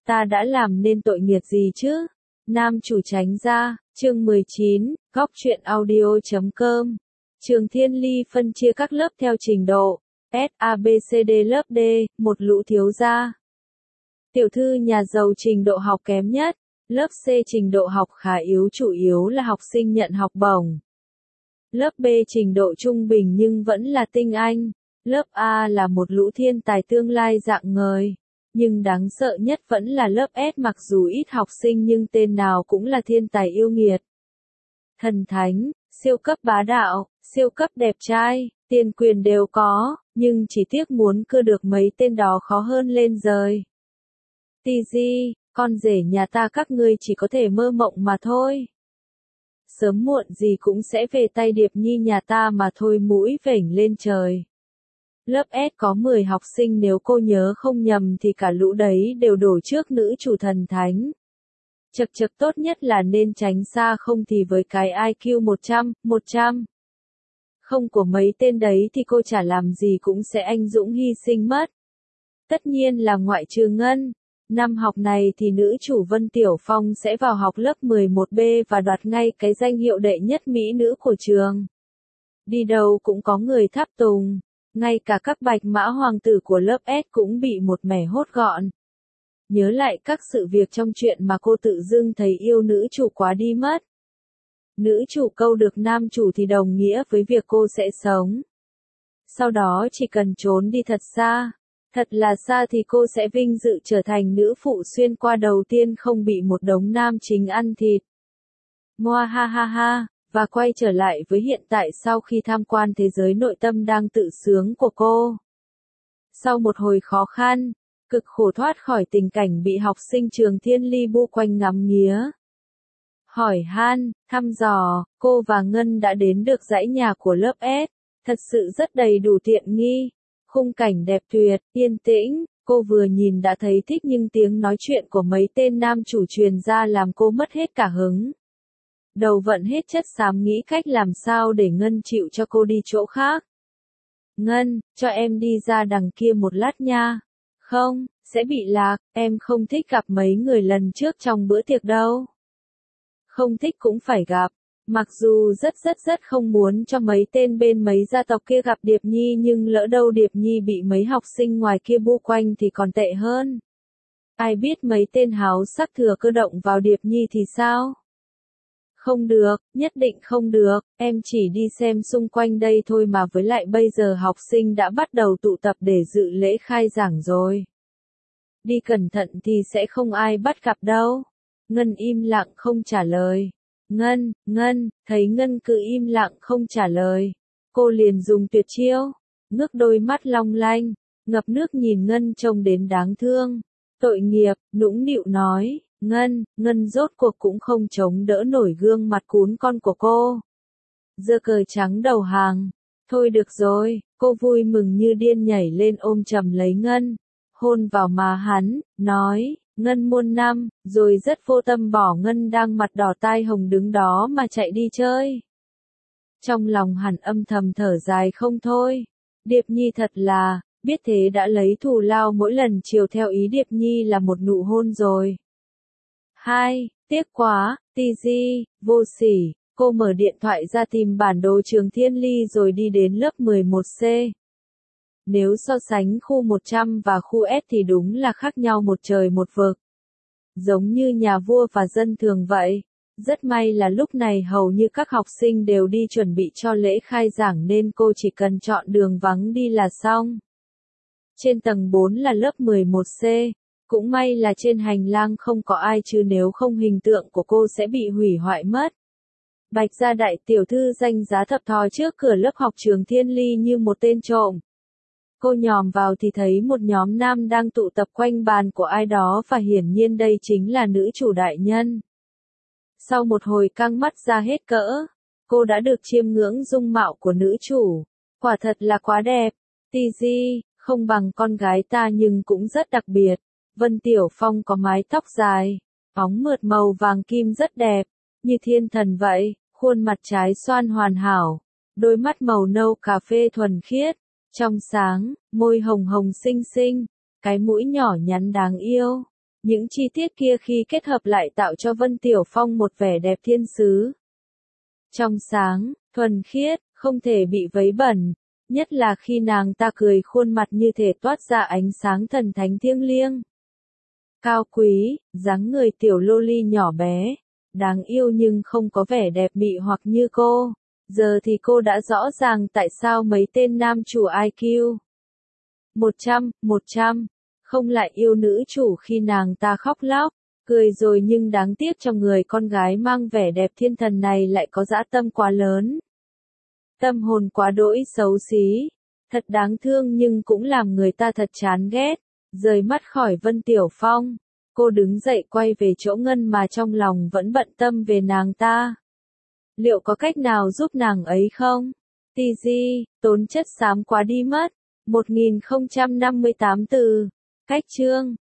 Ta đã làm nên tội nghiệt gì chứ? Nam chủ tránh ra, chương 19, góc truyện audio.com. Trường Thiên Ly phân chia các lớp theo trình độ, S, A, B, C, D lớp D, một lũ thiếu gia. Tiểu thư nhà giàu trình độ học kém nhất, lớp C trình độ học khá yếu chủ yếu là học sinh nhận học bổng. Lớp B trình độ trung bình nhưng vẫn là tinh anh, lớp A là một lũ thiên tài tương lai rạng ngời. Nhưng đáng sợ nhất vẫn là lớp S mặc dù ít học sinh nhưng tên nào cũng là thiên tài yêu nghiệt. Thần thánh, siêu cấp bá đạo, siêu cấp đẹp trai, tiền quyền đều có, nhưng chỉ tiếc muốn cưa được mấy tên đó khó hơn lên rời. TG, con rể nhà ta các ngươi chỉ có thể mơ mộng mà thôi. Sớm muộn gì cũng sẽ về tay Điệp Nhi nhà ta mà thôi mũi vểnh lên trời. Lớp S có 10 học sinh nếu cô nhớ không nhầm thì cả lũ đấy đều đổ trước nữ chủ thần thánh. Chật chật tốt nhất là nên tránh xa không thì với cái IQ 100. Không của mấy tên đấy thì cô chả làm gì cũng sẽ anh dũng hy sinh mất. Tất nhiên là ngoại trừ Ngân. Năm học này thì nữ chủ Vân Tiểu Phong sẽ vào học lớp 11B và đoạt ngay cái danh hiệu đệ nhất mỹ nữ của trường. Đi đâu cũng có người tháp tùng. Ngay cả các bạch mã hoàng tử của lớp S cũng bị một mẻ hốt gọn. Nhớ lại các sự việc trong chuyện mà cô tự dưng thấy yêu nữ chủ quá đi mất. Nữ chủ câu được nam chủ thì đồng nghĩa với việc cô sẽ sống. Sau đó chỉ cần trốn đi thật xa, thật là xa thì cô sẽ vinh dự trở thành nữ phụ xuyên qua đầu tiên không bị một đống nam chính ăn thịt. Moa ha ha ha. Và quay trở lại với hiện tại sau khi tham quan thế giới nội tâm đang tự sướng của cô. Sau một hồi khó khăn, cực khổ thoát khỏi tình cảnh bị học sinh trường Thiên Ly bu quanh ngắm nghía. Hỏi han, thăm dò, cô và Ngân đã đến được dãy nhà của lớp S, thật sự rất đầy đủ tiện nghi. Khung cảnh đẹp tuyệt, yên tĩnh, cô vừa nhìn đã thấy thích nhưng tiếng nói chuyện của mấy tên nam chủ truyền ra làm cô mất hết cả hứng. Đầu vận hết chất xám nghĩ cách làm sao để Ngân chịu cho cô đi chỗ khác. Ngân, cho em đi ra đằng kia một lát nha. Không, sẽ bị lạc, em không thích gặp mấy người lần trước trong bữa tiệc đâu. Không thích cũng phải gặp. Mặc dù rất không muốn cho mấy tên bên mấy gia tộc kia gặp Điệp Nhi nhưng lỡ đâu Điệp Nhi bị mấy học sinh ngoài kia bu quanh thì còn tệ hơn. Ai biết mấy tên háo sắc thừa cơ động vào Điệp Nhi thì sao? Không được, nhất định không được, em chỉ đi xem xung quanh đây thôi mà với lại bây giờ học sinh đã bắt đầu tụ tập để dự lễ khai giảng rồi. Đi cẩn thận thì sẽ không ai bắt gặp đâu. Ngân im lặng không trả lời. Ngân, thấy Ngân cứ im lặng không trả lời. Cô liền dùng tuyệt chiêu, ngước đôi mắt long lanh, ngập nước nhìn Ngân trông đến đáng thương. Tội nghiệp, nũng nịu nói. Ngân rốt cuộc cũng không chống đỡ nổi gương mặt cún con của cô. Giơ cờ trắng đầu hàng. Thôi được rồi, cô vui mừng như điên nhảy lên ôm chầm lấy Ngân. Hôn vào má hắn, nói, Ngân muôn năm, rồi rất vô tâm bỏ Ngân đang mặt đỏ tai hồng đứng đó mà chạy đi chơi. Trong lòng hẳn âm thầm thở dài không thôi. Điệp Nhi thật là, biết thế đã lấy thù lao mỗi lần chiều theo ý Điệp Nhi là một nụ hôn rồi. Tiếc quá, TG, vô sỉ, cô mở điện thoại ra tìm bản đồ trường Thiên Ly rồi đi đến lớp 11C. Nếu so sánh khu 100 và khu S thì đúng là khác nhau một trời một vực. Giống như nhà vua và dân thường vậy. Rất may là lúc này hầu như các học sinh đều đi chuẩn bị cho lễ khai giảng nên cô chỉ cần chọn đường vắng đi là xong. Trên tầng 4 là lớp 11C. Cũng may là trên hành lang không có ai chứ nếu không hình tượng của cô sẽ bị hủy hoại mất. Bạch gia đại tiểu thư danh giá thập thò trước cửa lớp học trường Thiên Ly như một tên trộm. Cô nhòm vào thì thấy một nhóm nam đang tụ tập quanh bàn của ai đó và hiển nhiên đây chính là nữ chủ đại nhân. Sau một hồi căng mắt ra hết cỡ, cô đã được chiêm ngưỡng dung mạo của nữ chủ. Quả thật là quá đẹp. TG, không bằng con gái ta nhưng cũng rất đặc biệt. Vân Tiểu Phong có mái tóc dài, óng mượt màu vàng kim rất đẹp, như thiên thần vậy, khuôn mặt trái xoan hoàn hảo, đôi mắt màu nâu cà phê thuần khiết, trong sáng, môi hồng hồng xinh xinh, cái mũi nhỏ nhắn đáng yêu. Những chi tiết kia khi kết hợp lại tạo cho Vân Tiểu Phong một vẻ đẹp thiên sứ. Trong sáng, thuần khiết, không thể bị vấy bẩn, nhất là khi nàng ta cười khuôn mặt như thể toát ra ánh sáng thần thánh thiêng liêng. Cao quý, dáng người tiểu loli nhỏ bé, đáng yêu nhưng không có vẻ đẹp mị hoặc như cô. Giờ thì cô đã rõ ràng tại sao mấy tên nam chủ IQ 100 không lại yêu nữ chủ khi nàng ta khóc lóc, cười rồi, nhưng đáng tiếc cho người con gái mang vẻ đẹp thiên thần này lại có dã tâm quá lớn. Tâm hồn quá đỗi xấu xí, thật đáng thương nhưng cũng làm người ta thật chán ghét. Rời mắt khỏi Vân Tiểu Phong, cô đứng dậy quay về chỗ Ngân mà trong lòng vẫn bận tâm về nàng ta. Liệu có cách nào giúp nàng ấy không? TG, tốn chất xám quá đi mất. 1058 từ. Cách chương